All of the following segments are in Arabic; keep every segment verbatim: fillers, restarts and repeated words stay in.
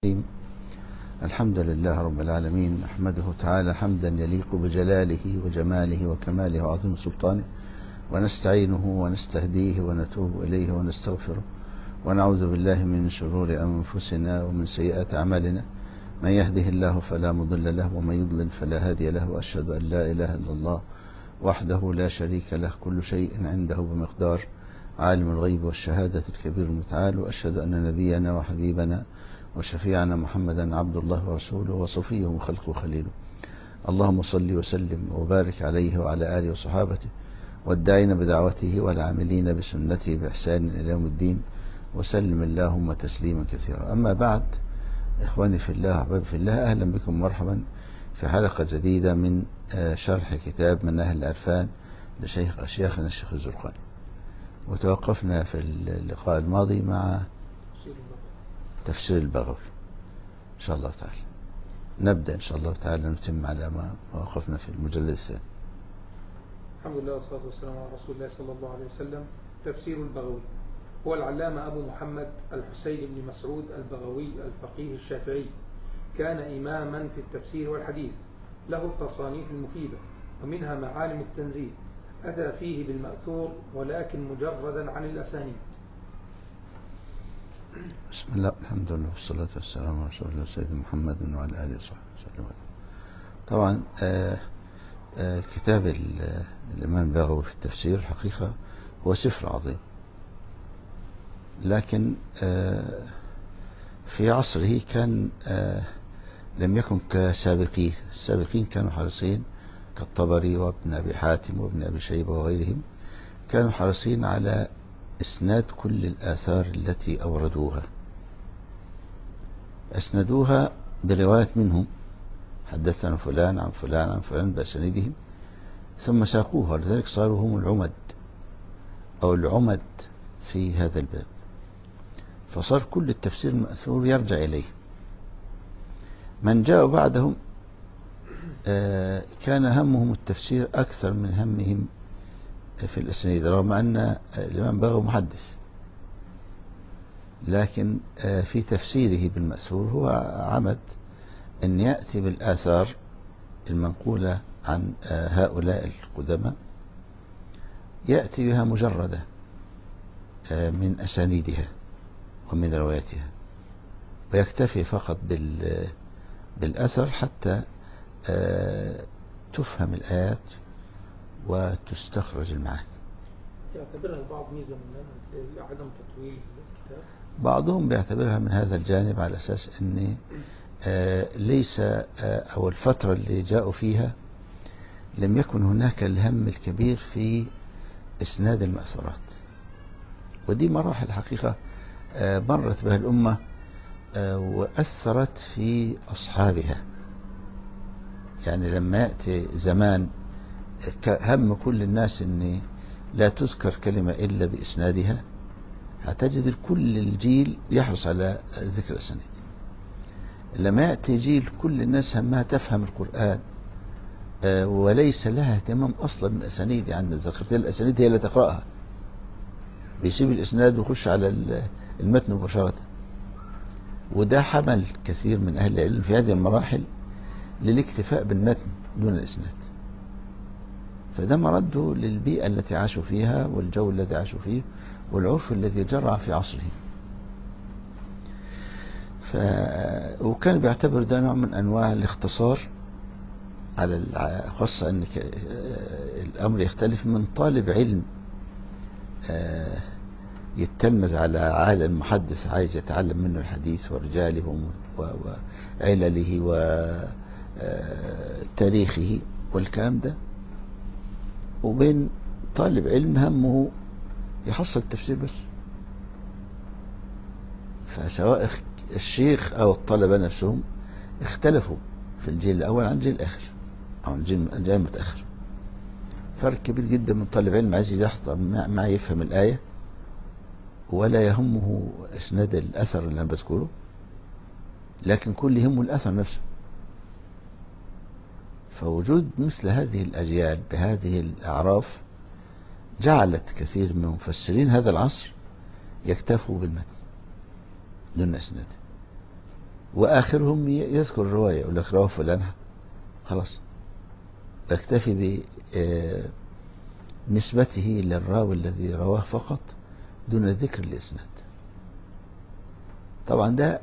الحمد لله رب العالمين، نحمده تعالى حمدا يليق بجلاله وجماله وكماله وعظيم سلطانه، ونستعينه ونستهديه ونتوب إليه ونستغفره، ونعوذ بالله من شرور أنفسنا ومن سيئات أعمالنا. من يهده الله فلا مضل له، ومن يضلل فلا هادي له، وأشهد أن لا إله إلا الله وحده لا شريك له، كل شيء عنده بمقدار، عالم الغيب والشهادة الكبير المتعال. وأشهد أن نبينا وحبيبنا وشفيعنا محمدا عبد الله ورسوله وصفيه وخلقه خليله. اللهم صل وسلم وبارك عليه وعلى آله وصحابته والداعين بدعوته والعاملين بسنته بإحسان إلى يوم الدين، وسلم اللهم تسليما كثيرا. أما بعد، إخواني في الله أحبابي في الله، أهلا بكم مرحبا في حلقة جديدة من شرح كتاب مناهل العرفان لشيخ أشياخنا الشيخ الزرقاني. وتوقفنا في اللقاء الماضي مع تفسير البغوي. إن شاء الله تعالى نبدأ إن شاء الله تعالى نتم على ما وقفنا في المجلد الثاني. الحمد لله والصلاة والسلام على رسول الله صلى الله عليه وسلم. تفسير البغوي هو العلامة أبو محمد الحسين بن مسعود البغوي الفقيه الشافعي، كان إماما في التفسير والحديث، له التصانيف المفيدة ومنها معالم التنزيل، أتى فيه بالمأثور ولكن مجردا عن الأسانيد. بسم الله الحمد لله والصلاة والسلام على رسول الله سيدنا محمد وعلى آله وصحبه وسلم. طبعا آآ آآ كتاب الإمام البغوي في التفسير الحقيقة هو سفر عظيم، لكن في عصره كان لم يكن كسابقيه. السابقين كانوا حريصين كالطبري وابن أبي حاتم وابن أبي شيبة وغيرهم، كانوا حريصين على إسناد كل الآثار التي أوردوها، أسندوها برواية منهم، حدثنا فلان عن فلان عن فلان بأسانيدهم، ثم ساقوها، لذلك صاروا هم العمد أو العمد في هذا الباب. فصار كل التفسير المأثور يرجع إليه. من جاء بعدهم كان همهم التفسير أكثر من همهم في الأسانيد، رغم أن الإمام بغوي محدث، لكن في تفسيره بالمأثور هو عمد أن يأتي بالآثار المنقولة عن هؤلاء القدماء، يأتي بها مجردة من أسانيدها ومن رواياتها، ويكتفي فقط بالأثر حتى تفهم الآيات وتستخرج المعاني. يعتبرها البعض ميزة من عدم تطويل الكتاب، بعضهم بيعتبرها من هذا الجانب، على أساس أن ليس أو الفترة اللي جاءوا فيها لم يكن هناك الهم الكبير في إسناد المأثورات، ودي مراحل حقيقة مرت بها الأمة وأثرت في أصحابها. يعني لما يأتي زمان هم كل الناس أن لا تذكر كلمة إلا بإسنادها، هتجد كل الجيل يحرص على ذكر الأسانيد. لما يأتي جيل كل الناس همها تفهم القرآن وليس لها اهتمام أصلا بالأسانيد، يعني ذكرت الأسانيد هي اللي تقرأها، بيسيب الإسناد ويخش على المتن مباشرة. وده حمل كثير من أهل العلم في هذه المراحل للاكتفاء بالمتن دون الإسناد، فده مرده للبيئة التي عاشوا فيها والجو الذي عاشوا فيه والعرف الذي جرى في عصره. ف... وكان بيعتبر ده نوع من أنواع الاختصار، على خاصة أن الأمر يختلف من طالب علم يتلمذ على عالم محدث عايز يتعلم منه الحديث ورجاله وعلله وتاريخه والكلام ده، وبين طالب علم همه يحصل التفسير بس. فسواء الشيخ أو الطلبة نفسهم اختلفوا في الجيل الأول عن الجيل الآخر أو الجيل المتأخر. فرق كبير جدا من طالب علم عايز يحضر ما يفهم الآية ولا يهمه إسناد الأثر اللي أنا بذكره، لكن كل يهمه الأثر نفسه. فوجود مثل هذه الأجيال بهذه الأعراف جعلت كثير من مفسرين هذا العصر يكتفوا بالمتن دون إسناد. وآخرهم يذكر الرواية يقول لك رواه فلان، خلاص اكتفي بنسبته للراوي الذي رواه فقط دون ذكر الإسناد. طبعا ده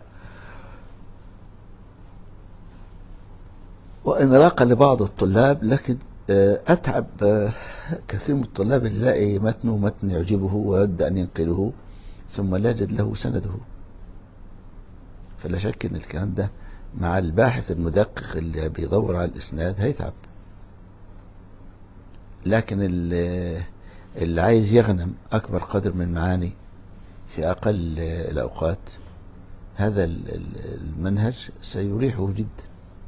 وإن راق لبعض الطلاب، لكن أتعب كثير من الطلاب اللي يلاقي متنه متن يعجبه ويود أن ينقله ثم لا يجد له سنده. فلا شك أن الكلام ده مع الباحث المدقق اللي بيدور على الإسناد هيتعب. لكن اللي عايز يغنم أكبر قدر من المعاني في أقل الأوقات، هذا المنهج سيريحه جدا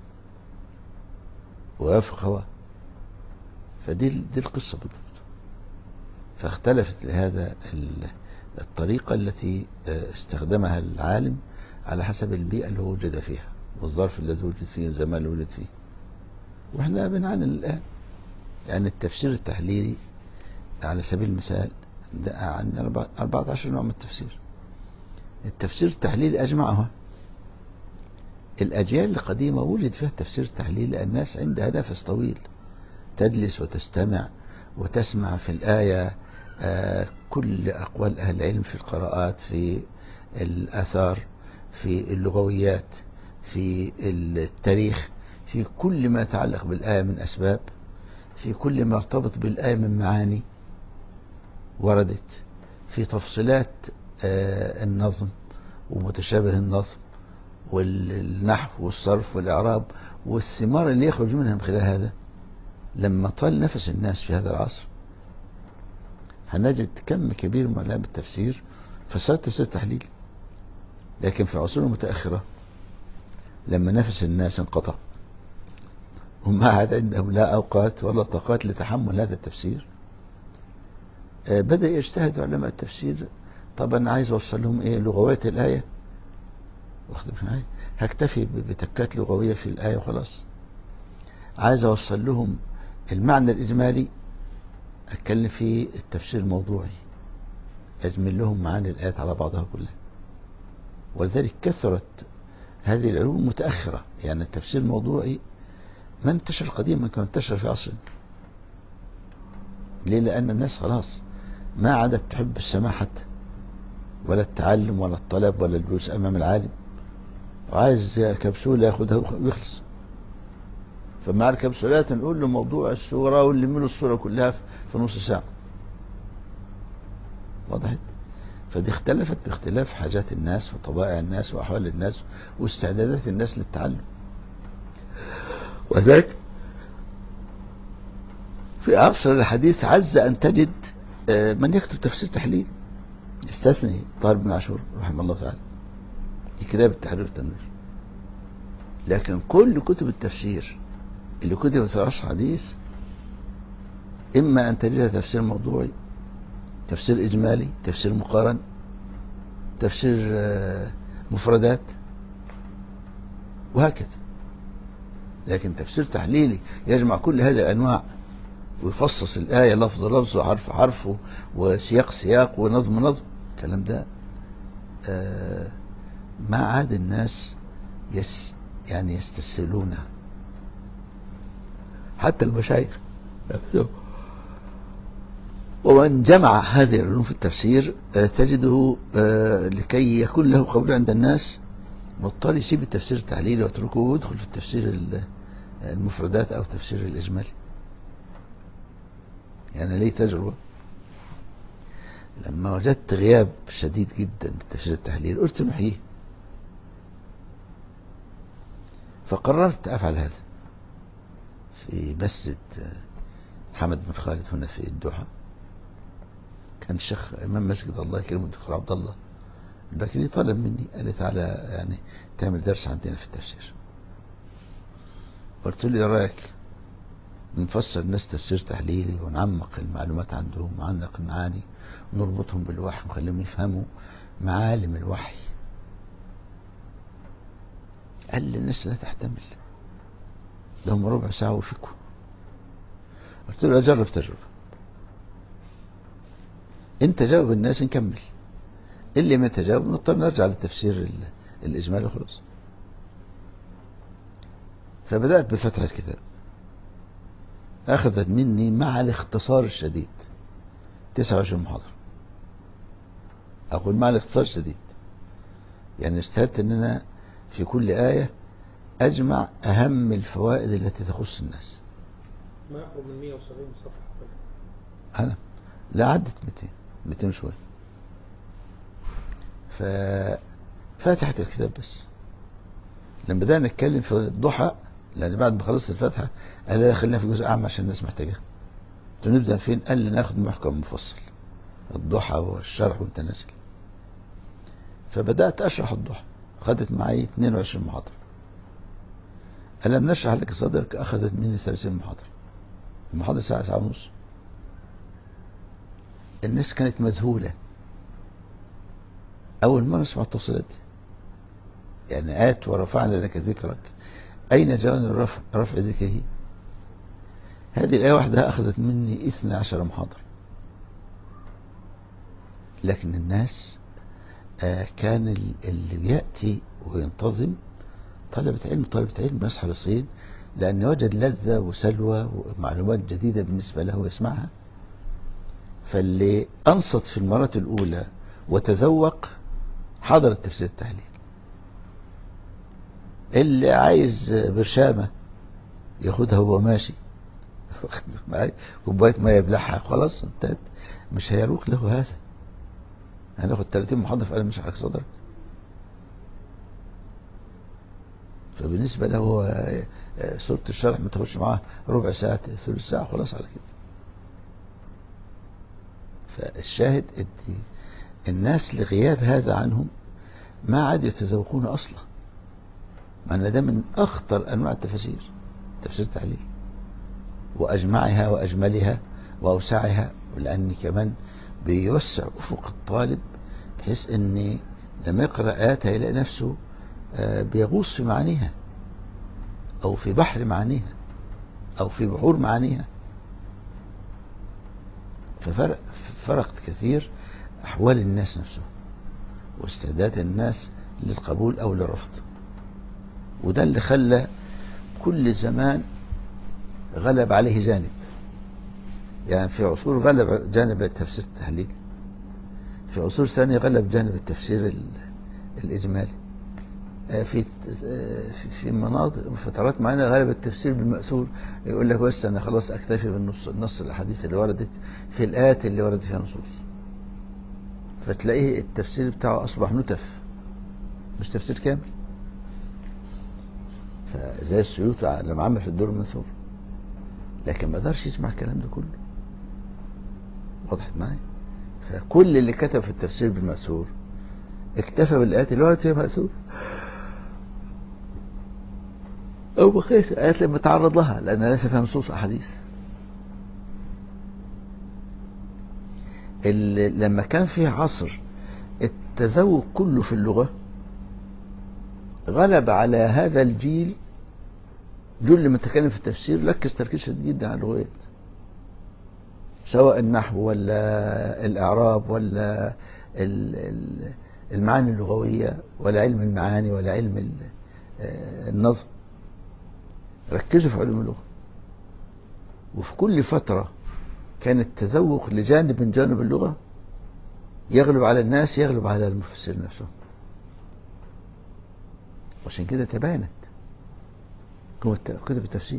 ويوافق هواه. فدي دي القصة بالضبط. فاختلفت لهذا الطريقة التي استخدمها العالم على حسب البيئة اللي هو وجد فيها والظرف الذي وجد فيه والزمان اللي وجد فيه. واحنا بنعاني الآن، يعني التفسير التحليلي على سبيل المثال عندنا أربعة عشر نوع من التفسير. التفسير التحليلي أجمعها الأجيال القديمة وجد فيها التفسير التحليلي. الناس عندها نفس طويل، تجلس وتستمع وتسمع في الآية كل أقوال أهل العلم في القراءات، في الآثار، في اللغويات، في التاريخ، في كل ما يتعلق بالآية من أسباب، في كل ما ارتبط بالآية من معاني وردت، في تفصيلات النظم ومتشابه النظم والنحو والصرف والإعراب والثمار اللي يخرج منها من خلال هذا. لما طال نفس الناس في هذا العصر هنجد كم كبير من علماء التفسير فساد تفسير تحليل. لكن في عصور متأخرة لما نفس الناس انقطع وما عاد عندهم لا أوقات ولا طاقات لتحمل هذا التفسير، بدأ يجتهد علماء التفسير. طبعا عايز أوصل لهم إيه؟ لغويات الآية، هكتفي بتكات لغوية في الآية وخلاص. عايز أوصل لهم المعنى الإجمالي، أتكلم في التفسير الموضوعي، أجمل لهم معاني الآيات على بعضها كلها. ولذلك كثرت هذه العلوم متأخرة. يعني التفسير الموضوعي ما انتشر قديما كما انتشر في عصرنا. ليه؟ لأن الناس خلاص ما عادت تحب السماع حتى، ولا التعلم ولا الطلب ولا الجلوس أمام العالم، وعايز كبسولة ياخدها ويخلص. فمع الكبسولات نقول له موضوع السورة واللي منه السورة كلها في نص ساعة. وضحت؟ فدي اختلفت باختلاف حاجات الناس وطبائع الناس وأحوال الناس واستعدادات الناس للتعلم. وذلك في عصر الحديث عز أن تجد من يكتب تفسير تحليل، استثني طارق بن عاشور رحمه الله تعالى في كتاب التحرير والتنوير. لكن كل كتب التفسير اللي كتبت في العصر الحديث إما أن تجدها تفسير موضوعي، تفسير إجمالي، تفسير مقارن، تفسير مفردات، وهكذا. لكن تفسير تحليلي يجمع كل هذه الأنواع ويفصص الآية لفظ لفظ وحرف حرف وسياق سياق ونظم نظم، الكلام ده ما عاد الناس يس يعني يستسهلونها. حتى المشايخ. ومن جمع هذه العلوم في التفسير تجده لكي يكون له قبول عند الناس مضطر يسيب التفسير التحليلي ويتركه ويدخل في التفسير المفردات أو تفسير الإجمالي. يعني لي تجربة لما وجدت غياب شديد جدا للتفسير التحليلي قلت نحييه، فقررت أفعل هذا في مسجد حمد بن خالد هنا في الدوحة. كان الشيخ إمام مسجد الله يكرمه الدكتور عبد الله البكري طلب مني، قال لي تعالى يعني تعمل درس عندنا في التفسير. قلت له ايه رايك نفسر الناس تفسير تحليلي ونعمق المعلومات عندهم ونعمق المعاني ونربطهم بالوحي ونخليهم يفهموا معالم الوحي. قال لي الناس لا تحتمل، لهم ربع ساعة وفكوا. قلت له أجرب تجربة، انت جاوب الناس نكمل، اللي ما تجاوب نضطر نرجع للتفسير الإجمالي خلاص. فبدأت بفتح الكتاب، أخذت مني مع الاختصار الشديد تسعة وعشرين محاضرة. أقول مع الاختصار الشديد، يعني اجتهدت أن أنا في كل آية أجمع أهم الفوائد التي تخص الناس. ما يقرب من مئة وسبعين صفحة. أنا لا عدت مئتين مئتين شوية. ففتحت الكتاب بس. لما بدأنا نتكلم في الضحى، لأن بعد ما خلصت الفتحة قال لي خلينا في جزء أعمى عشان الناس محتاجها. نبدأ فين؟ قال لي ناخد محكم مفصل، الضحى والشرح وانت نازل. فبدأت أشرح الضحى، أخذت معي اثنين وعشرين محاضرة. ألم نشرح لك صدرك أخذت مني ثلاثين محاضرة. المحاضرة ساعة ساعة ونص. الناس كانت مذهولة، أول مرة أسمع التفصيلات دي. يعني آت ورفعنا لك ذكرك، أين جاءنا الرفع رفع ذكره؟ هذه الآية واحدة أخذت مني اثني عشر محاضرة. لكن الناس آه كان اللي بيأتي وينتظم طلبة علم طلبة علم ناس حريصين، لأن وجد لذة وسلوى ومعلومات جديدة بالنسبة له يسمعها. فاللي أنصت في المرة الأولى وتذوق حضر التفسير التحليل. اللي عايز برشامة ياخدها وهو ماشي كوباية ما يبلعها خلاص انتهت، مش هيروق له هذا. هناخد ثلاثين محاضرة في قلم مش حرك صدرك. فبالنسبة له سورة الشرح ما تاخدش معاه ربع ساعة ثلث ساعة خلاص على كده. فالشاهد الناس لغياب هذا عنهم ما عاد يتذوقون أصلا، مع أن ده من أخطر أنواع التفاسير، تفسير تحليل، وأجمعها وأجملها وأوسعها، ولأن كمان بيوسع أفق الطالب بحيث أن لما يقرأ آياتها يلاقي نفسه بيغوص في معانيها أو في بحر معانيها أو في بحور معانيها. ففرق فرقت كثير أحوال الناس نفسهم واستعداد الناس للقبول أو للرفض. وده اللي خلى كل زمان غلب عليه جانب. يعني في عصور غلب جانب التفسير التحليل، في عصور ثانية غلب جانب التفسير الإجمالي، في في مناطق فترات معينة غلب التفسير بالمأثور. يقول لك بس أنا خلاص أكتفي بالنص النص الأحاديث اللي وردت في الآيات اللي وردت فيها نصوص، فتلاقيه التفسير بتاعه أصبح نتف مش تفسير كامل. فزي السيوطي لما عمل في الدور المنثور، لكن ما قدرش يسمع الكلام ده كله. وضحت معايا؟ فكل اللي كتب في التفسير بالمأثور اكتفى بالآيات اللي وردت فيها مأثور، أو بقية الآيات لما تعرض لها لأنها ليس فيها نصوص أحاديث. لما كان في عصر التذوق كله في اللغة غلب على هذا الجيل جل متكلم في التفسير ركز تركيز شديد جدا على اللغات، سواء النحو ولا الإعراب ولا المعاني اللغوية ولا علم المعاني ولا علم النظم. ركزوا في علوم اللغة. وفي كل فترة كان التذوق لجانب من جانب اللغة يغلب على الناس، يغلب على المفسر نفسه. وعشان كده تباينت كتب التفسير،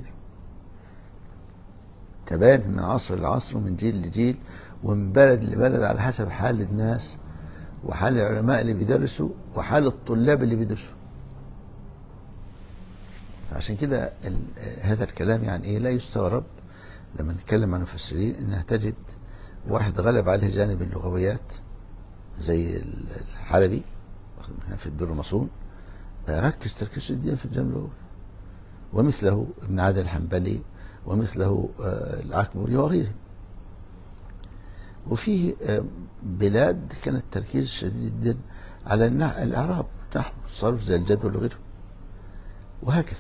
تباينت من عصر لعصر ومن جيل لجيل ومن بلد لبلد على حسب حال الناس وحال العلماء اللي بيدرسوا وحال الطلاب اللي بيدرسوا. عشان كده هذا الكلام يعني ايه لا يستغرب لما نتكلم عن المفسرين انها تجد واحد غلب عليه جانب اللغويات زي الحلبي في الدر المصون ركز تركيز شديد في الجانب اللغوي، ومثله ابن عادل الحنبلي ومثله العكبري وغيره. وفيه بلاد كانت تركيز شديد جدا على الإعراب نحو الصرف زي الجدول وغيره. وهكذا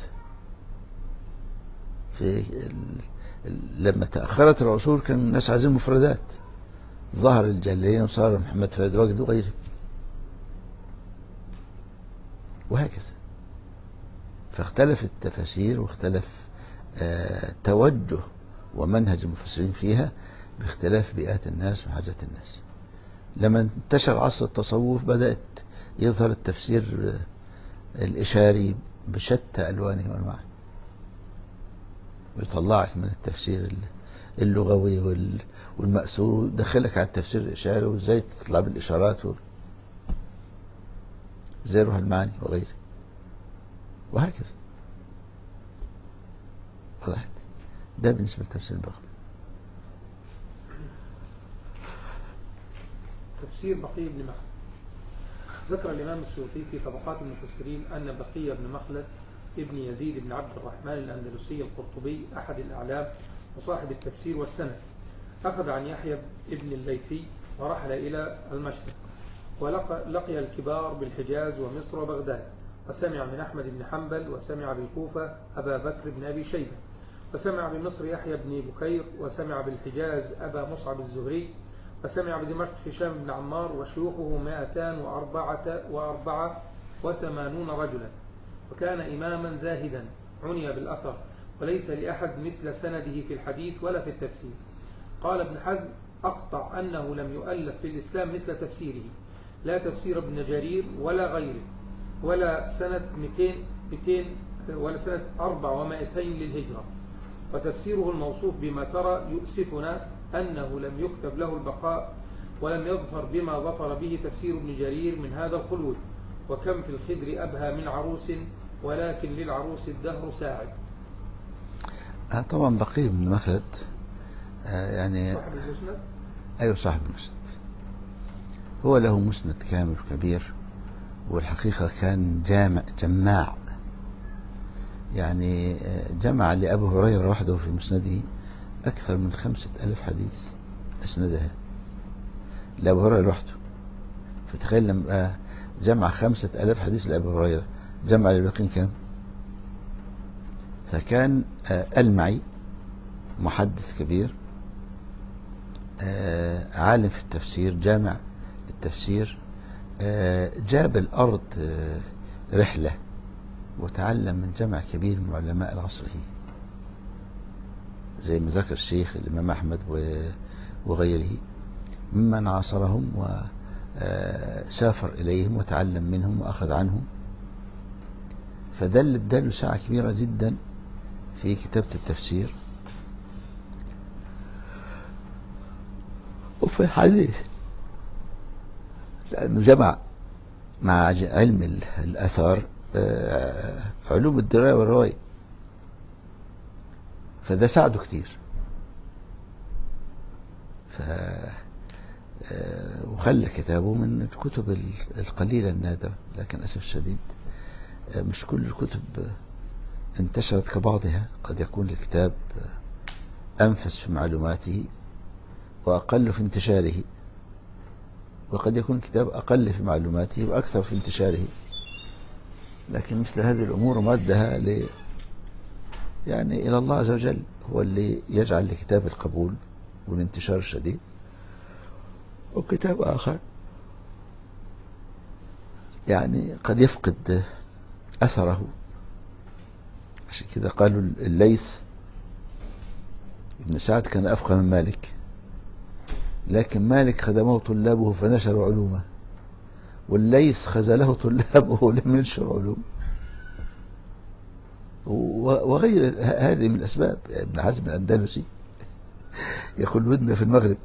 في لما تأخرت العصور كان الناس عايزين مفردات، ظهر الجليين وصار محمد فريد واجد وغيره. وهكذا فاختلف التفاسير واختلف آه توجه ومنهج المفسرين فيها باختلاف بيئات الناس وحاجات الناس. لما انتشر عصر التصوف بدأت يظهر التفسير الإشاري بشتى ألوانه وأنواعه، ويطلعك من التفسير اللغوي والمأثور ودخلك على التفسير الإشاري وإزاي تطلع بالإشارات وإزاي روح المعاني وغيره وهكذا. واضح؟ ده بالنسبة لتفسير البغوي. تفسير بقي بن مخلد. ذكر الإمام السيوطي في طبقات المفسرين أن بقي بن مخلد ابن يزيد بن عبد الرحمن الأندلسي القرطبي أحد الأعلام وصاحب التفسير والسند، أخذ عن يحيى بن الليثي ورحل إلى المشرق، ولقي الكبار بالحجاز ومصر وبغداد، وسمع من أحمد بن حنبل، وسمع بالكوفة أبا بكر بن أبي شيبة، وسمع بمصر يحيى بن بكير، وسمع بالحجاز أبا مصعب الزهري، وسمع بدمشق هشام بن عمار، وشيوخه مائتان وأربعة وأربعة وثمانون رجلا، وكان إماما زاهدا عني بالأثر، وليس لأحد مثل سنده في الحديث ولا في التفسير. قال ابن حزم: أقطع أنه لم يؤلف في الإسلام مثل تفسيره، لا تفسير ابن جرير ولا غيره، ولا سنة مئتين ولا سنة أربع ومائتين للهجرة. وتفسيره الموصوف بما ترى يؤسفنا أنه لم يكتب له البقاء، ولم يظفر بما ظفر به تفسير ابن جرير من هذا الخلود. وكم في الخدر أبهى من عروس، ولكن للعروس الدهر ساعد. آه طبعا بقي بن مخلد آه يعني صاحب المسند. أيوة صاحب المسند، هو له مسند كامل كبير، والحقيقة كان جامع جماع، يعني جمع لأبو هريرة وحده في مسنده أكثر من خمسة ألف حديث أسندها لأبو هريرة لوحده. فتخيل لما جمع خمسة ألف حديث لأبو هريرة، جمع للباقين كم؟ فكان المعي محدث كبير، عالم في التفسير، جامع التفسير، جاب الأرض رحلة وتعلم من جمع كبير من علماء العصر، زي ما ذكر الشيخ الإمام أحمد وغيره ممن عاصرهم وسافر إليهم وتعلم منهم وأخذ عنهم. فدل اداله ساعة كبيرة جدا في كتابة التفسير وفي الحديث، لأنه جمع مع علم الأثار علوم الدراية والرواية، فده ساعده كتير. ف وخلى كتابه من الكتب القليلة النادرة، لكن أسف الشديد مش كل الكتب انتشرت كبعضها. قد يكون الكتاب أنفس في معلوماته وأقل في انتشاره، وقد يكون الكتاب أقل في معلوماته وأكثر في انتشاره. لكن مثل هذه الأمور مادها ل يعني إلى الله عز وجل، هو اللي يجعل لكتاب القبول والانتشار الشديد، وكتاب آخر يعني قد يفقد أثره. عشان كده قالوا الليث ابن سعد كان أفقه من مالك، لكن مالك خدمه طلابه فنشروا علومه، والليث خذله طلابه لم ينشر علوم، وغير هذه من الأسباب. ابن حزم الأندلسي يقول ولدنا في المغرب،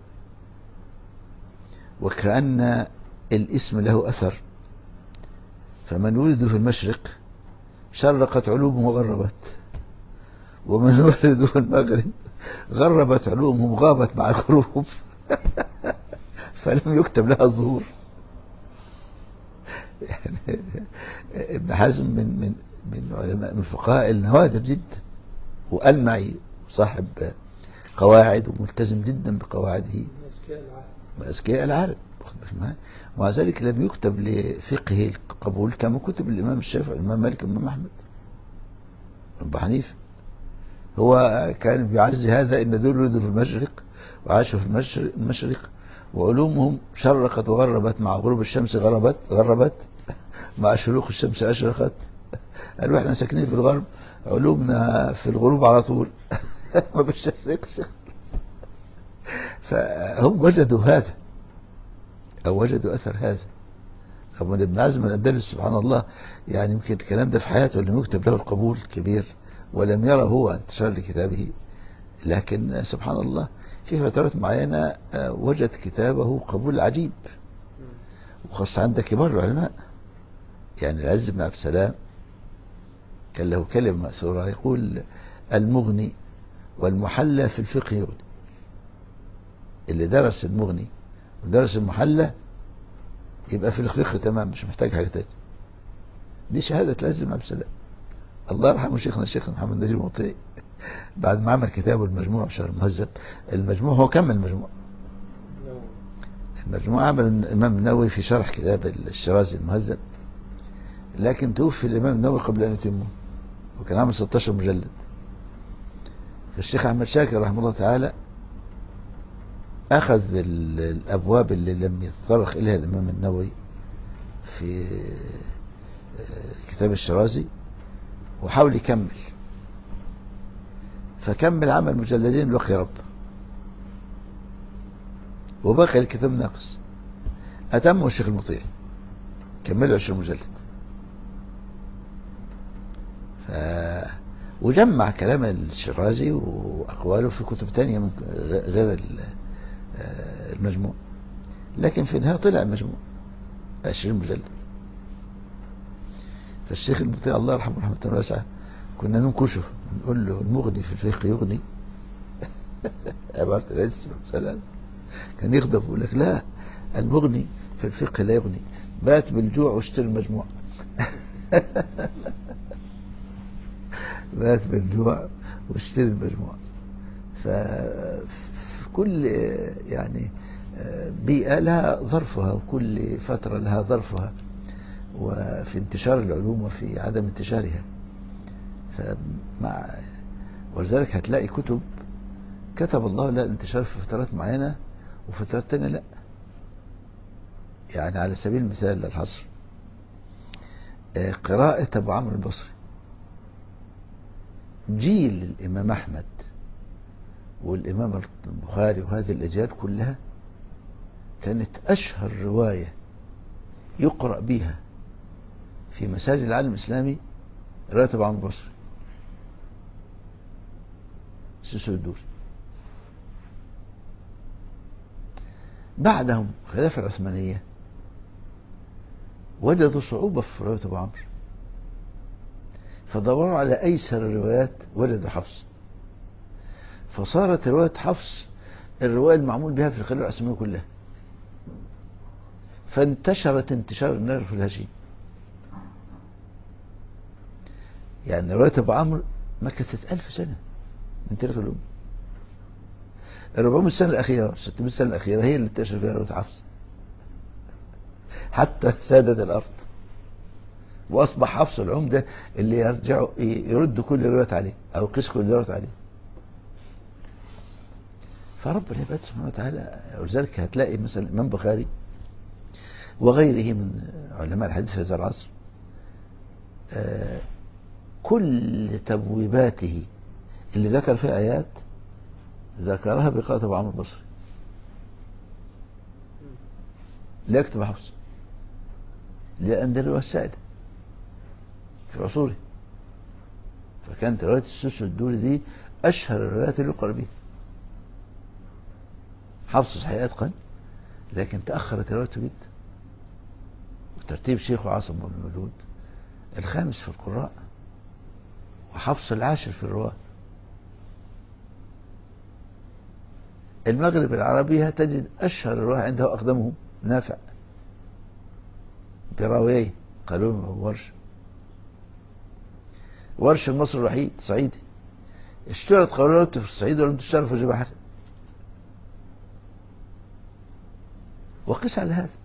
وكأن الاسم له أثر، فمن ولد في المشرق شرقت علومه وغربت، ومن ولد في المغرب غربت علومهم غابت مع الغروب فلم يكتب لها الظهور. يعني ابن حزم من من من علماء من الفقهاء النوادر جدا، وألمعي صاحب قواعد وملتزم جدا بقواعده، من أذكياء العالم. ومع ذلك لم يكتب لفقه القبول كما كتب الإمام الشافعي والإمام مالك والإمام أحمد أبو حنيفة. هو كان بيعزي هذا إن دول ولدوا في المشرق وعاشوا في المشرق، وعلومهم شرقت وغربت، مع غروب الشمس غربت غربت مع شروق الشمس أشرقت، قالوا احنا ساكنين في الغرب، علومنا في الغروب على طول ما بنشرقش. فهم وجدوا هذا او وجدوا اثر هذا. أبو ابن عزم الأندلس سبحان الله، يعني يمكن الكلام ده في حياته لم يكتب له القبول الكبير، ولم يرى هو انتشار لكتابه، لكن سبحان الله في فترات معينة وجد كتابه قبول عجيب، وخاصة عند كبار العلماء. يعني العز بن عبد السلام كان له كلمة مأثورة يقول: المغني والمحلى في الفقه يغني. اللي درس المغني ودرس المحلى يبقى في الفقه تمام، مش محتاج حاجة تانية. دي شهادة العز بن عبد السلام، الله يرحمه شيخنا الشيخ محمد نجيب المطيعي، بعد ما عمل كتابه المجموع شرح المهذب. المجموع هو كمل المجموع، المجموع عمل الإمام النووي في شرح كتاب الشرازي المهذب، لكن توفي الإمام النووي قبل أن يتمه، وكان عامل ستة عشر مجلد. فالشيخ أحمد شاكر رحمه الله تعالى أخذ الأبواب اللي لم يتطرق إليها الإمام النووي في كتاب الشرازي وحاول يكمل، فكمل عمل مجلدين لقي رب، وبقي الكتاب ناقص. أتمه الشيخ المطيعي كمله عشرين مجلد. ف... وجمع كلام الشرازي وأقواله في كتب تانية من غير المجموع، لكن في النهاية طلع المجموع عشرين مجلد. فالشيخ المطيعي الله يرحمه رحمة واسعة كنا ننكشه نقول له: المغني في الفقه يغني. عبارة العز سلام كان يغضب ويقول لك: لا، المغني في الفقه لا يغني، بات بالجوع واشتري المجموع. بات بالجوع واشتري المجموع. ففي كل يعني بيئة لها ظرفها، وكل فترة لها ظرفها، وفي انتشار العلوم وفي عدم انتشارها. فمع ولذلك هتلاقي كتب كتب الله لها انتشار في فترات معينة وفترات تانية لا. يعني على سبيل المثال للحصر، قراءة أبو عمرو البصري، جيل الإمام أحمد والإمام البخاري وهذه الأجيال كلها كانت أشهر رواية يقرأ بها في مساجد العالم الإسلامي رواية أبو عمرو البصري سلسلة الدوري. بعدهم خلافة العثمانية وجدوا صعوبة في رواية أبو عمرو، فدوروا على أيسر الروايات وجدوا حفص، فصارت رواية حفص الرواية المعمول بها في الخلافة العثمانية كلها، فانتشرت انتشار النار في الهشيم. يعني رواية أبو عمرو مكثت ألف سنة من تلك الأمة. الربعمائة سنة الأخيرة ستمائة سنة الأخيرة هي اللي انتشر فيها رواية حفص حتى سادت الأرض، وأصبح حفص العمدة اللي يرجعوا يرد كل رواية عليه أو يقيس كل رواية عليه. فرب العباد سبحانه وتعالى. ولذلك هتلاقي مثلا الإمام البخاري وغيره من علماء الحديث في هذا العصر كل تبويباته اللي ذكر فيها آيات ذكرها بقراءة أبو عمرو البصري، لا يكتب حفص، لأن ده الرواية السائدة في عصوره. فكانت رواية السلسلة الدوري دي أشهر الروايات اللي يقرأ بها. حفص صحيح أتقن، لكن تأخرت روايته جدا. وترتيب شيخه عاصم بن مولود الخامس في القراء، وحفص العاشر في الرواة. المغرب العربية تجد أشهر الرواة عنده أقدمهم نافع براويه قالوا ورش. ورش المصري الوحيد صعيدي، اشترت قراءته في الصعيد ولم تشترط في البحر. وقس على هذا.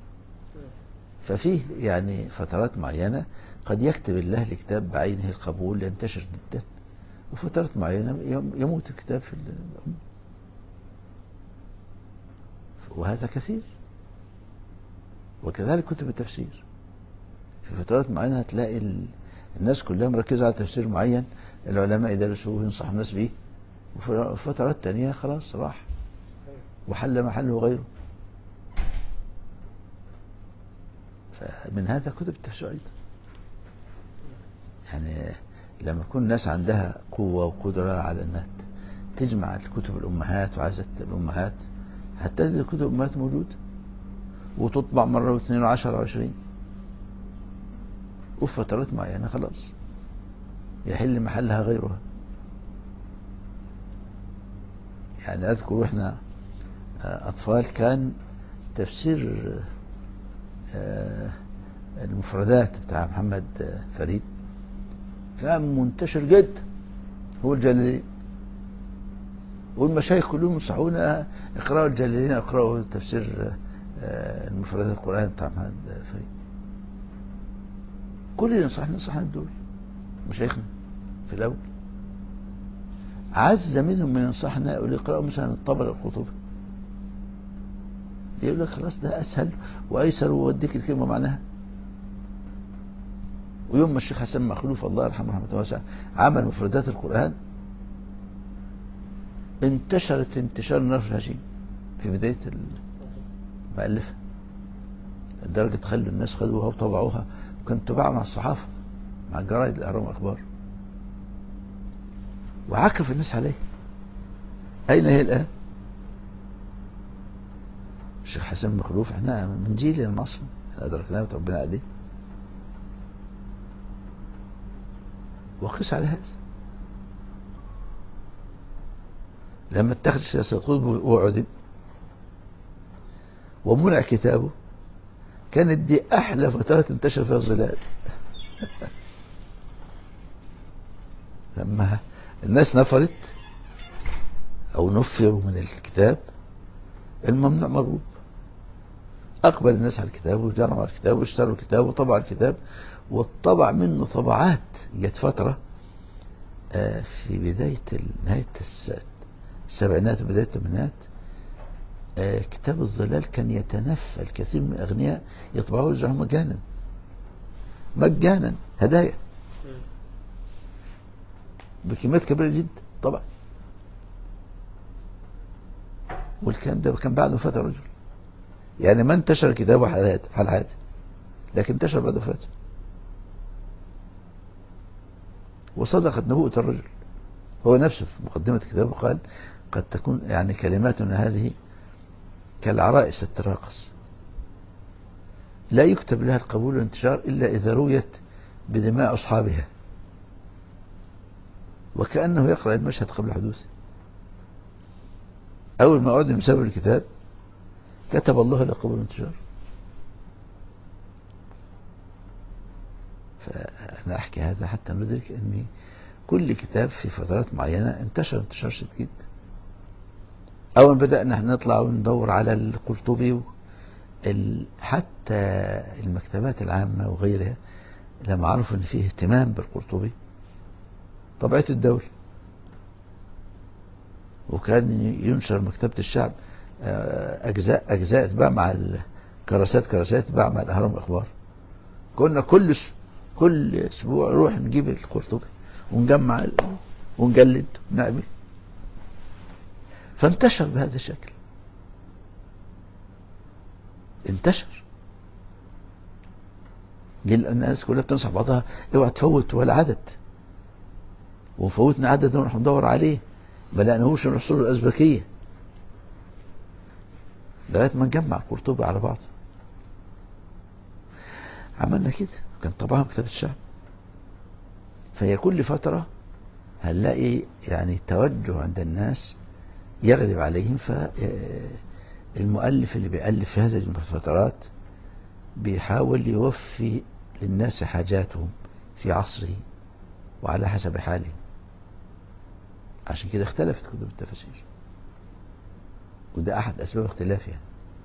ففيه يعني فترات معينة قد يكتب الله لكتاب بعينه القبول ينتشر جدا، وفترات معينة يموت الكتاب في الأمة، وهذا كثير. وكذلك كتب التفسير في فترات معينة هتلاقي الناس كلها مركزة على تفسير معين العلماء يدرسوه وينصحوا الناس به، وفي فترات تانية خلاص راح وحل محله غيره. فمن هذا كتب التفسير أيضا، يعني لما يكون الناس عندها قوة وقدرة على أنها تجمع الكتب الأمهات وعزة الأمهات، حتى هذه الكتب الأمهات موجودة وتطبع مرة واثنين وعشر وعشرين، وفي فترات معينة خلاص يحل محلها غيرها. يعني أذكر إحنا أطفال كان تفسير المفردات بتاع محمد فريد كان منتشر جدا، هو الجلالين، والمشايخ كلهم ينصحونا اقرأوا الجلالين، اقرأوا تفسير المفردات القرآن بتاع محمد فريد. كل اللي ينصحنا نصحنا بدول مشايخنا في الأول. عز منهم من ينصحنا يقول اقرأوا مثلا الطبري القرطبي، يقول لك خلاص ده أسهل وأيسر ووديك الكلمة معناها. ويوم ما الشيخ حسن مخلوف الله يرحمه رحمة واسعة عمل مفردات القرآن، انتشرت انتشار نار في الهشيم في بداية المؤلفة، لدرجة خلوا الناس خدوها وطبعوها، وكانت تباع مع الصحافة مع الجرائد الأهرام والأخبار، وعكف الناس عليه. أين هي الآن؟ الشيخ حسن مخلوف احنا من جيل المصر احنا أدركناه وتربينا عليه، وقس على هذا. لما اتخذ سياسة القطب وعدم ومنع كتابه، كانت دي أحلى فترات انتشر فيها الظلال. لما الناس نفرت أو نفروا من الكتاب، الممنوع مرغوب، أقبل الناس على الكتاب وجرموا على الكتاب واشتروا الكتاب وطبعوا الكتاب، والطبع منه طبعات. جت فترة في بداية نهاية السبعينات وبداية الثمانينات كتاب الظلال كان يتنفى الكثير من الأغنياء يطبعوه ويوزعوه مجانا مجانا هدايا بكميات كبيرة جدا طبعا. والكلام ده كان بعد وفاة الرجل، يعني ما انتشر كتابه حال حياته، لكن انتشر بعد وفاته. وصدقت نبوءة الرجل، هو نفسه في مقدمة كتابه قال قد تكون يعني كلماتنا هذه كالعرائس التراقص لا يكتب لها القبول والانتشار إلا إذا رويت بدماء أصحابها، وكأنه يقرأ المشهد قبل حدوثه. أول ما أعدم سبب الكتاب كتب الله له قبول والانتشار. فأنا أحكي هذا حتى ندرك أن كل كتاب في فترات معينة انتشر انتشار شديد جدا. أول ما بدأنا نطلع وندور على القرطبي حتى المكتبات العامة وغيرها لما عرفوا أن فيه اهتمام بالقرطبي طبعته الدولة، وكان ينشر مكتبة الشعب أجزاء أجزاء تباع مع الكراسات كراسات تباع مع الأهرام والأخبار. كنا كل كل أسبوع نروح نجيب القرطبي ونجمع ونجلد ونعمل، فانتشر بهذا الشكل، انتشر. الناس كلها بتنصح بعضها اوعى تفوت ولا عدد، وفوتنا عدد ونروح ندور عليه ما لقيناهوش نروح له الأزبكية لغاية ما نجمع قرطبي على بعض. عملنا كده، كان طبعا مكتبة الشعب. فهي كل فترة هنلاقي يعني توجه عند الناس يغلب عليهم، فالمؤلف اللي بيألف في هذه الفترات بيحاول يوفي للناس حاجاتهم في عصره وعلى حسب حاله. عشان كده اختلفت كتب التفاسير، وده أحد أسباب اختلافها،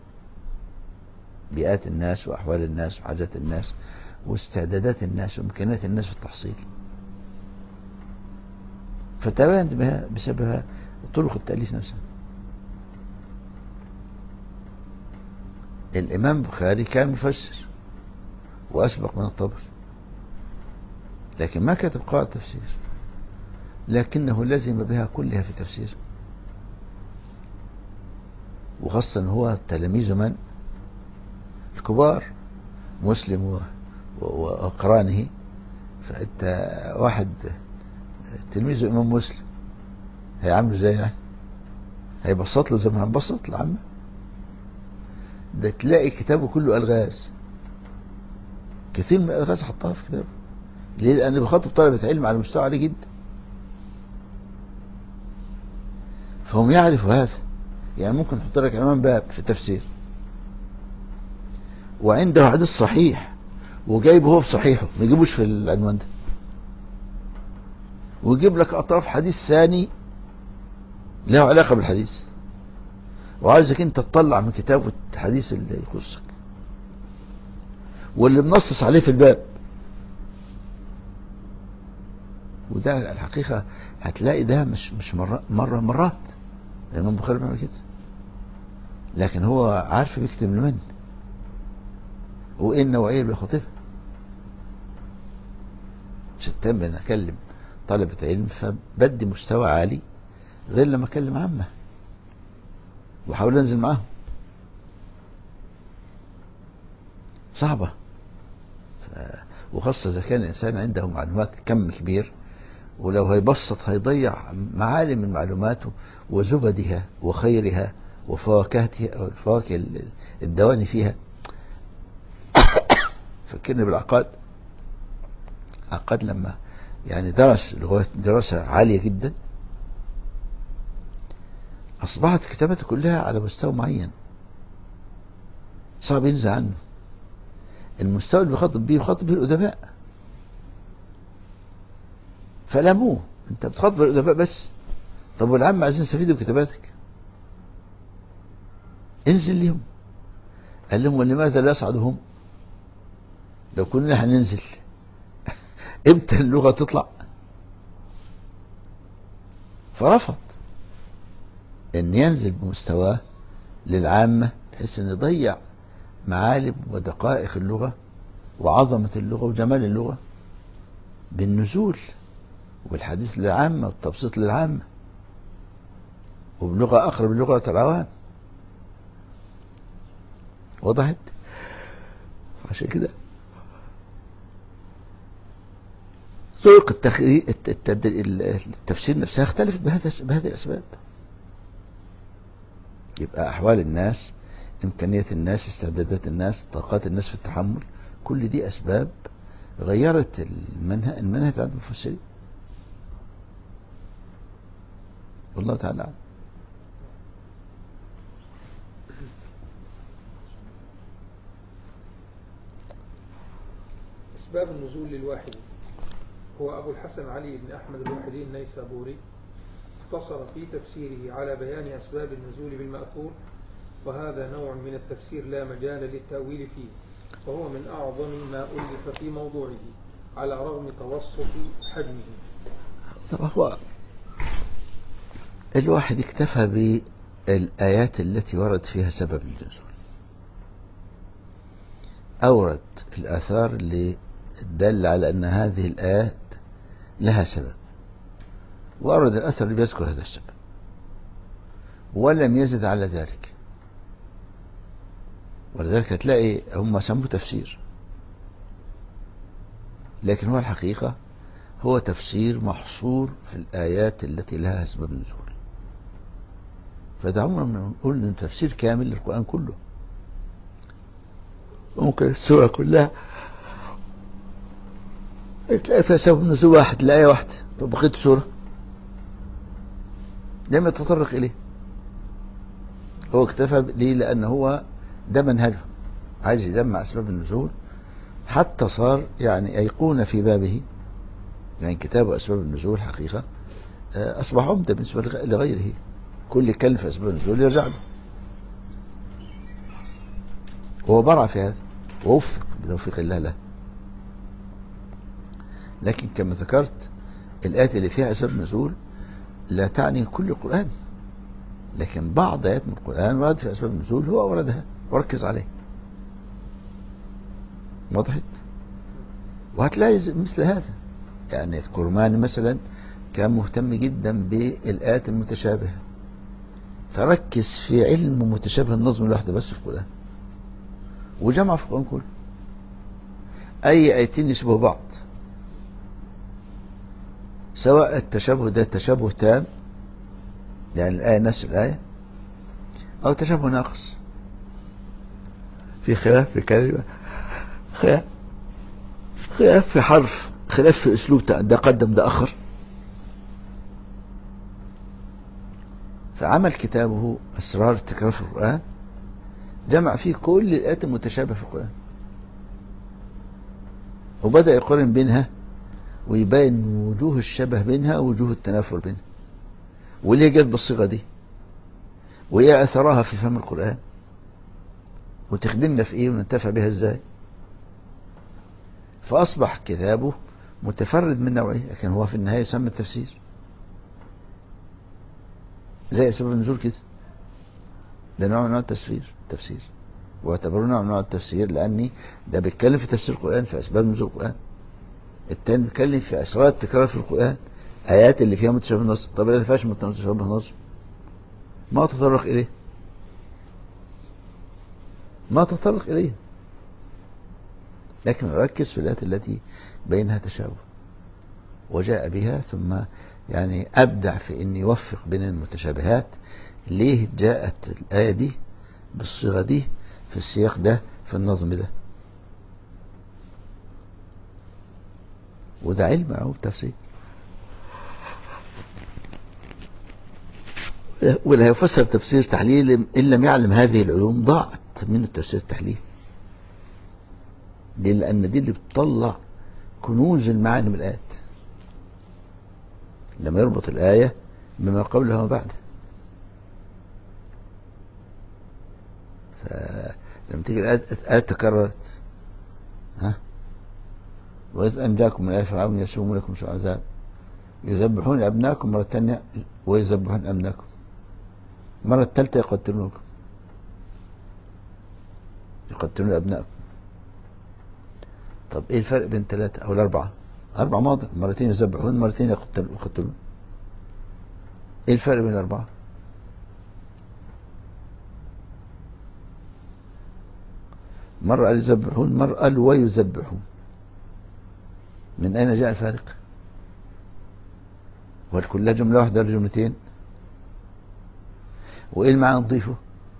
بيئات الناس وأحوال الناس وحاجات الناس واستعدادات الناس وإمكانيات الناس في التحصيل. فتبين بها بسببها طرق التأليف نفسها. الإمام البخاري كان مفسر وأسبق من الطبري، لكن ما كتب قواعد تفسير، لكنه لزم بها كلها في تفسير، وخاصة هو تلاميذ من الكبار، مسلم و- و- وأقرانه. فأنت واحد تلميذ الإمام مسلم هيعمل ازاي يعني؟ هيبسط له زي ما هنبسط لعمه؟ ده تلاقي كتابه كله ألغاز، كثير من الألغاز حطها في كتابه. ليه؟ لأنه بيخاطب طلبة علم على مستوى عالي جدا، فهم يعرفوا هذا. يعني ممكن يحط لك عنوان باب في التفسير وعنده حديث صحيح وجايبه هو في صحيحه، ما يجيبوش في العنوان ده، ويجيب لك أطراف حديث ثاني له علاقة بالحديث، وعايزك انت تطلع من كتابه الحديث اللي يخصك واللي منصص عليه في الباب. وده الحقيقة هتلاقي ده مش مش مرة مرة مرات الإمام البخاري بيعمل كده، لكن هو عارف بيكتب لمن وايه النوعية اللي بيخاطبها. عشان بنا اكلم طلبة علم فبدي مستوى عالي غير لما اكلم عامة وحاول انزل معاهم، صعبة. ف... وخاصة اذا كان الانسان عنده معلومات كم كبير، ولو هيبسط هيضيع معالم من معلوماته وزبدها وخيرها وفواكهتها او الفواكه الدواني فيها. فكرني بالعقاد. عقاد لما يعني درس لغاية دراسة عالية جدا، أصبحت كتابته كلها على مستوى معين صعب ينزل عنه. المستوى اللي بيخاطب بيه بيخاطب بيه الأدباء، فلاموه أنت بتخاطب الأدباء بس. طب والعامة عايزين يستفيدوا بكتاباتك، انزل لهم. قال لهم ولماذا لا يصعدهم؟ لو كنا هننزل امتى اللغة تطلع؟ فرفض ان ينزل بمستواه للعامة بحيث ان يضيع معالم ودقائق اللغة وعظمة اللغة وجمال اللغة بالنزول والحديث للعامة والتبسيط للعامة وبلغة اقرب للغة العوام. وضحت؟ عشان كده طرق التفسير نفسها اختلفت بهذه الأسباب. يبقى أحوال الناس، إمكانية الناس، استعدادات الناس، طاقات الناس في التحمل، كل دي أسباب غيرت المنهج المنهج عند المفسرين. والله تعالى أعلم. أسباب النزول للواحد. هو أبو الحسن علي بن أحمد الواحدي النيسابوري اختصر في تفسيره على بيان أسباب النزول بالمأثور، وهذا نوع من التفسير لا مجال للتأويل فيه، وهو من أعظم ما ألف في موضوعه على رغم توسط حجمه. هو الواحد اكتفى بالآيات التي ورد فيها سبب النزول، أورد الآثار اللي دل على أن هذه الآيات لها سبب، وأورد الأثر اللي بيذكر هذا السبب، ولم يزد على ذلك. ولذلك تلاقي هم سموه تفسير، لكن هو الحقيقة هو تفسير محصور في الآيات التي لها سبب نزول. فده عمرنا ما نقول إنه تفسير كامل للقرآن كله. ممكن السورة كلها تلاقي فيها سبب نزول واحد لآية واحدة، طب بقية السورة لم يتطرق إليه. هو اكتفى ليه؟ لأن هو ده منهجه، عايز يجمع أسباب النزول، حتى صار يعني أيقونة في بابه. يعني كتاب أسباب النزول حقيقة أصبح عمدة بالنسبة لغيره، كل كلمة في أسباب النزول يرجع له، وهو برع في هذا ووفق بتوفيق الله له. لكن كما ذكرت الآيات اللي فيها أسباب نزول لا تعني كل القرآن، لكن بعض آيات من القرآن ورد في أسباب النزول هو أوردها وركز عليه. وضحت؟ وهتلاقي مثل هذا يعني الكرماني مثلا كان مهتم جدا بالآيات المتشابهة، فركز في علم متشابه النظم لوحده بس في القرآن، وجمع في القرآن كله أي آيتين يشبهوا بعض، سواء التشابه ده تشابه تام يعني الآية نفس الآية، أو تشابه ناقص في خلاف في كلمة، خلاف خلاف في حرف، خلاف في أسلوب، ده قدم ده أخر. فعمل كتابه أسرار التكرار في القرآن، جمع فيه كل الآيات المتشابهة في القرآن، وبدأ يقارن بينها ويبين وجوه الشبه بينها ووجوه التنافر بينها، وليه جت بالصيغة دي، وإيه أثرها في فهم القرآن، وتخدمنا في إيه وننتفع بها إزاي. فأصبح كتابه متفرد من نوعه، لكن هو في النهاية يسمى التفسير، زي سبب النزول كده، ده نوع من انواع التفسير التفسير واعتبروه نوع من انواع التفسير، لأني ده بيتكلم في تفسير القرآن في أسباب نزول القرآن، التاني بيتكلم في أسرار التكرار في القرآن، آيات اللي فيها متشابه نص. طب اللي ما فيهاش متشابه نص ما تطرق إليه، ما تطرق إليه، لكن ركز في الآيات التي بينها تشابه وجاء بها، ثم يعني أبدع في أن يوفق بين المتشابهات. ليه جاءت الآية دي بالصيغة دي في السياق ده في النظم ده؟ وده علم أو تفسير، ولا يفسر تفسير تحليل إن لم يعلم هذه العلوم ضاعت من التفسير التحليل دي، لأن دي اللي بتطلع كنوز المعاني من الآيات، لما يربط الآية بما قبلها وما بعدها. فلما تيجي الآية تكررت، ها وإذ أنجاكم من آل فرعون يسومونكم سوء العذاب يذبحون أبناءكم مرة ثانية ويذبحون أبناءكم مرة ثالثة يقتلونكم يقتلون أبناءكم. طب إيه الفرق بين ثلاثة أو الأربعة؟ أربع مواضع، مرتين يذبحون مرتين يقتلون، إيه الفرق بين الأربعة؟ مرة قال يذبحون، مرة قال ويذبحون، من أين جاء الفارق؟ وهل كلها جملة واحدة ولا جملتين؟ وإيه المعنى نضيفه؟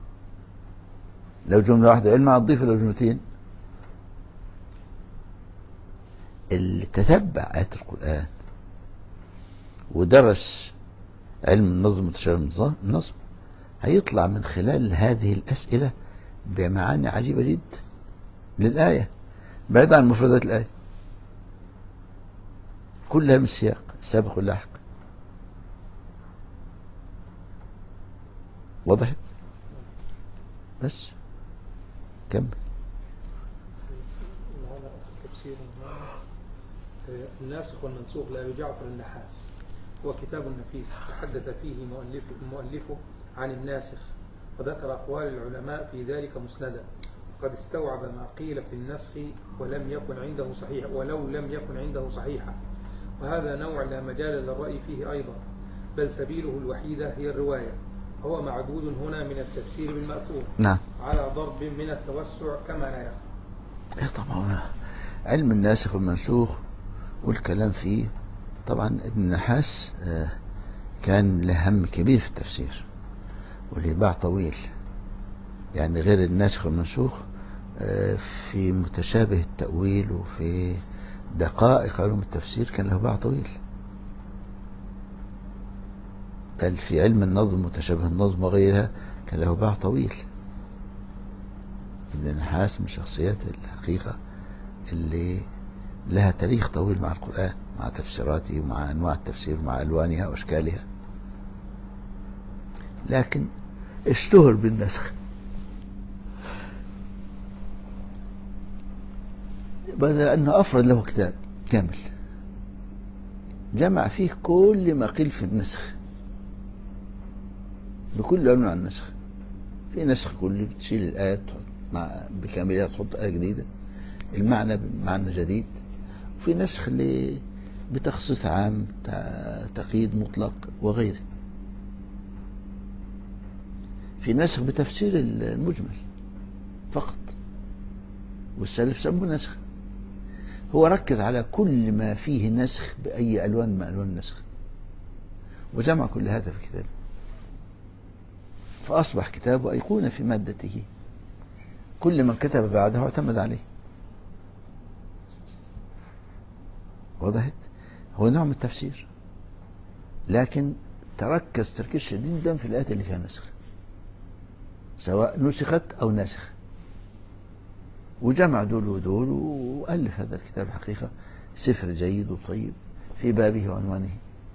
لو جملة واحدة إيه المعنى نضيفه لو جملتين؟ اللي تتبع آيات القرآن ودرس علم النظم وتشابه النظم هيطلع من خلال هذه الأسئلة بمعاني عجيبة جدا للآية، بعيد عن مفردات الآية، كلها من السياق السابق واللاحق. وضحت؟ بس كمل. الناسخ والمنسوخ لأبي جعفر النحاس هو كتاب نفيس تحدث فيه مؤلف مؤلفه عن الناسخ، وذكر أقوال العلماء في ذلك مسندا، قد استوعب ما قيل في النسخ ولم يكن عنده صحيح ولو لم يكن عنده صحيحا، وهذا نوع لا مجال للرأي فيه أيضا، بل سبيله الوحيدة هي الرواية، هو معدود هنا من التفسير بالمأثور نعم على ضرب من التوسع كما لا يخفى. طبعا علم الناسخ والمنسوخ والكلام فيه، طبعا ابن النحاس كان له هم كبير في التفسير وله باع طويل، يعني غير الناسخ والمنسوخ في متشابه التأويل وفي دقائق علوم التفسير كان له باع طويل، بل في علم النظم متشابه النظم وغيرها كان له باع طويل. ابن النحاس من شخصيات الحقيقة اللي لها تاريخ طويل مع القرآن، مع تفسيراته ومع أنواع التفسير ومع ألوانها وأشكالها، لكن اشتهر بالنسخ، بدل أنه أفرد له كتاب كامل جمع فيه كل ما قيل في النسخ بكل أنواع النسخ. في نسخ كلي بتشيل الآيات مع بكاملها تحط آية جديدة المعنى بمعنى جديد، وفي نسخ اللي بتخصيص عام، تقييد مطلق وغيره. في نسخ بتفسير المجمل فقط، والسلف سموه نسخ. هو ركز على كل ما فيه نسخ بأي ألوان من ألوان النسخ، وجمع كل هذا في كتابه، فأصبح كتابه أيقونة في مادته، كل من كتب بعده اعتمد عليه. وضحت؟ هو نوع من التفسير، لكن تركز تركيز شديدا في الآيات اللي فيها نسخ، سواء نسخت أو ناسخ، وجمع دول ودول، وألف هذا الكتاب حقيقة سفر جيد وطيب في بابه وعنوانه.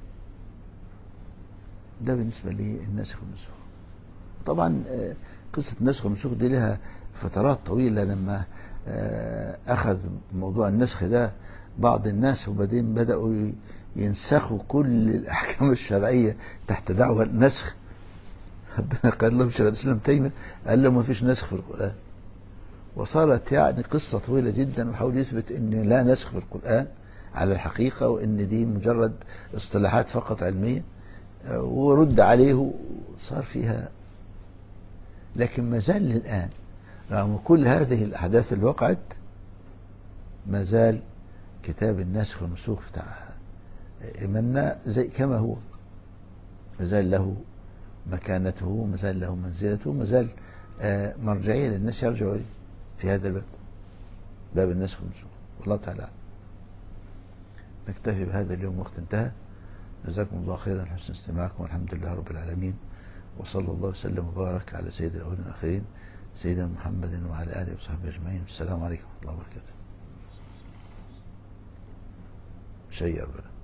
ده بالنسبة للنسخ والنسوخ. طبعا قصة النسخ والنسوخ دي لها فترات طويلة، لما أخذ موضوع النسخ ده بعض الناس، وبعدين بدأوا ينسخوا كل الأحكام الشرعية تحت دعوة النسخ. قال لهم شيخ الإسلام تيمية قال لهم ما فيش نسخ في القرآن، وصارت يعني قصة طويلة جدا، وحاول يثبت ان لا نسخ في القرآن على الحقيقة، وان دي مجرد اصطلاحات فقط علمية، ورد عليه وصار فيها. لكن ما زال الآن رغم كل هذه الأحداث اللي وقعت، ما زال كتاب النسخ والنسوخ بتاع إيماننا زي كما هو، ما زال له مكانته، ما زال له منزلته، ما زال مرجعية للناس يرجعوا إليه في هذا الباب، باب النسخ والنسوخ. والله تعالى نكتفي بهذا اليوم، وقت انتهى. جزاكم الله خيرا حسن استماعكم، والحمد لله رب العالمين، وصلى الله وسلم وبارك على سيد الأولين والآخرين سيدنا محمد وعلى آله وصحبه أجمعين. السلام عليكم ورحمة الله وبركاته. شيء أربعة